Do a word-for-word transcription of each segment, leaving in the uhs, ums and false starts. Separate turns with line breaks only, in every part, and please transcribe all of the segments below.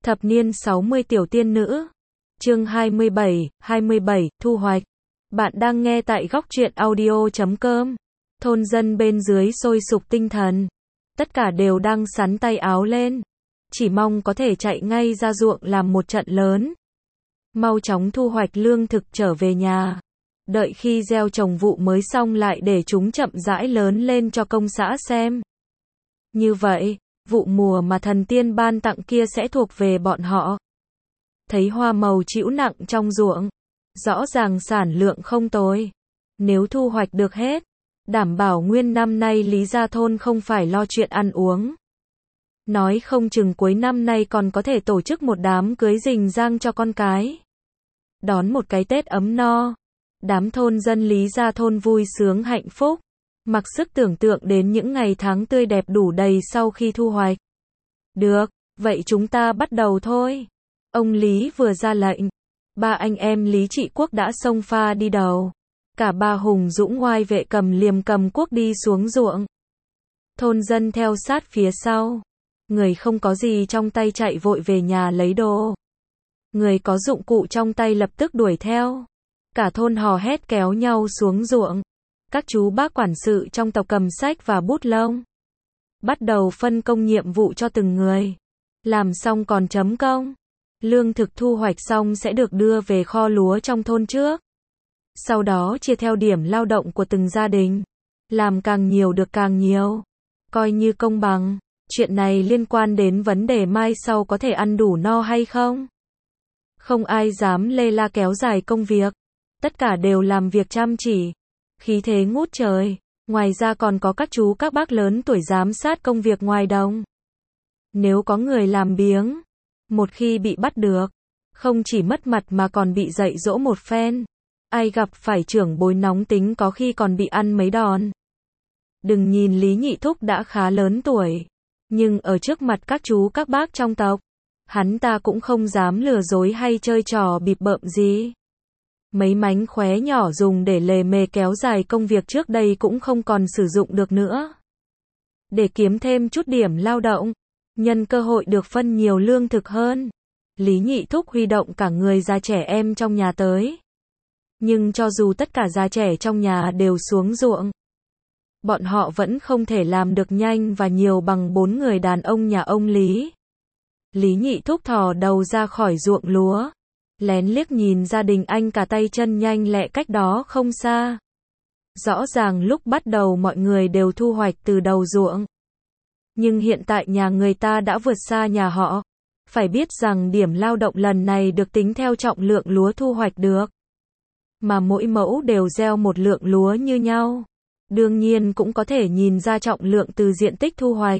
Thập niên sáu mươi tiểu tiên nữ. Chương hai mươi bảy, hai mươi bảy, thu hoạch. Bạn đang nghe tại góc truyện audio chấm com. Thôn dân bên dưới sôi sục tinh thần. Tất cả đều đang sắn tay áo lên. Chỉ mong có thể chạy ngay ra ruộng làm một trận lớn. Mau chóng thu hoạch lương thực trở về nhà. Đợi khi gieo trồng vụ mới xong lại để chúng chậm rãi lớn lên cho công xã xem. Như vậy, vụ mùa mà thần tiên ban tặng kia sẽ thuộc về bọn họ. Thấy hoa màu trĩu nặng trong ruộng, rõ ràng sản lượng không tồi. Nếu thu hoạch được hết, đảm bảo nguyên năm nay Lý Gia Thôn không phải lo chuyện ăn uống. Nói không chừng cuối năm nay còn có thể tổ chức một đám cưới rình rang cho con cái. Đón một cái Tết ấm no. Đám thôn dân Lý Gia Thôn vui sướng hạnh phúc. Mặc sức tưởng tượng đến những ngày tháng tươi đẹp đủ đầy sau khi thu hoạch. Được, vậy chúng ta bắt đầu thôi. Ông Lý vừa ra lệnh. Ba anh em Lý Trị Quốc đã xông pha đi đầu. Cả ba hùng dũng ngoai vệ cầm liềm cầm cuốc đi xuống ruộng. Thôn dân theo sát phía sau. Người không có gì trong tay chạy vội về nhà lấy đồ. Người có dụng cụ trong tay lập tức đuổi theo. Cả thôn hò hét kéo nhau xuống ruộng. Các chú bác quản sự trong tộc cầm sách và bút lông. Bắt đầu phân công nhiệm vụ cho từng người. Làm xong còn chấm công. Lương thực thu hoạch xong sẽ được đưa về kho lúa trong thôn trước. Sau đó chia theo điểm lao động của từng gia đình. Làm càng nhiều được càng nhiều. Coi như công bằng. Chuyện này liên quan đến vấn đề mai sau có thể ăn đủ no hay không. Không ai dám lê la kéo dài công việc. Tất cả đều làm việc chăm chỉ. Khí thế ngút trời. Ngoài ra còn có các chú các bác lớn tuổi giám sát công việc ngoài đồng. Nếu có người làm biếng, một khi bị bắt được, không chỉ mất mặt mà còn bị dạy dỗ một phen. Ai gặp phải trưởng bối nóng tính có khi còn bị ăn mấy đòn. Đừng nhìn Lý Nhị Thúc đã khá lớn tuổi, nhưng ở trước mặt các chú các bác trong tộc, hắn ta cũng không dám lừa dối hay chơi trò bịp bợm gì. Mấy mánh khóe nhỏ dùng để lề mề kéo dài công việc trước đây cũng không còn sử dụng được nữa. Để kiếm thêm chút điểm lao động, nhân cơ hội được phân nhiều lương thực hơn, Lý Nhị Thúc huy động cả người già trẻ em trong nhà tới. Nhưng cho dù tất cả già trẻ trong nhà đều xuống ruộng, bọn họ vẫn không thể làm được nhanh và nhiều bằng bốn người đàn ông nhà ông Lý. Lý Nhị Thúc thò đầu ra khỏi ruộng lúa. Lén liếc nhìn gia đình anh cả tay chân nhanh lẹ cách đó không xa. Rõ ràng lúc bắt đầu mọi người đều thu hoạch từ đầu ruộng. Nhưng hiện tại nhà người ta đã vượt xa nhà họ. Phải biết rằng điểm lao động lần này được tính theo trọng lượng lúa thu hoạch được. Mà mỗi mẫu đều gieo một lượng lúa như nhau. Đương nhiên cũng có thể nhìn ra trọng lượng từ diện tích thu hoạch.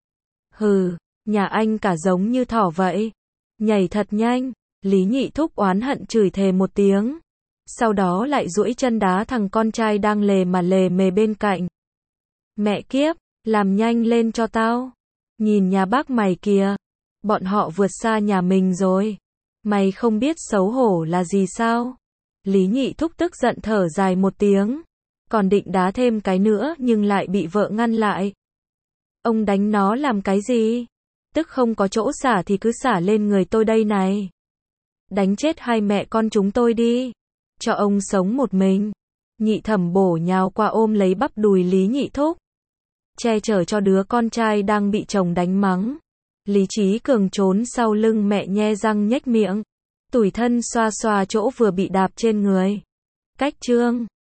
Hừ, nhà anh cả giống như thỏ vậy. Nhảy thật nhanh. Lý Nhị Thúc oán hận chửi thề một tiếng. Sau đó lại duỗi chân đá thằng con trai đang lề mà lề mề bên cạnh. Mẹ kiếp, làm nhanh lên cho tao. Nhìn nhà bác mày kìa. Bọn họ vượt xa nhà mình rồi. Mày không biết xấu hổ là gì sao? Lý Nhị Thúc tức giận thở dài một tiếng. Còn định đá thêm cái nữa nhưng lại bị vợ ngăn lại. Ông đánh nó làm cái gì? Tức không có chỗ xả thì cứ xả lên người tôi đây này. Đánh chết hai mẹ con chúng tôi đi. Cho ông sống một mình. Nhị Thẩm bổ nhào qua ôm lấy bắp đùi Lý Nhị Thúc. Che chở cho đứa con trai đang bị chồng đánh mắng. Lý Trí Cường trốn sau lưng mẹ nhe răng nhếch miệng. Tủi thân xoa xoa chỗ vừa bị đạp trên người. Cách chương.